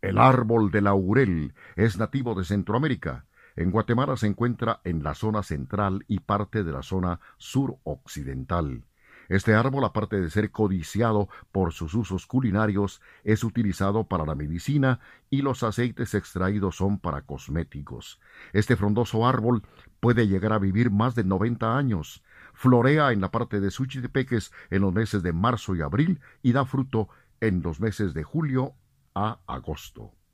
El árbol de laurel es nativo de Centroamérica. En Guatemala se encuentra en la zona central y parte de la zona suroccidental. Este árbol, aparte de ser codiciado por sus usos culinarios, es utilizado para la medicina y los aceites extraídos son para cosméticos. Este frondoso árbol puede llegar a vivir más de 90 años. Florea en la parte de Suchitepeques en los meses de marzo y abril y da fruto en los meses de julio a agosto.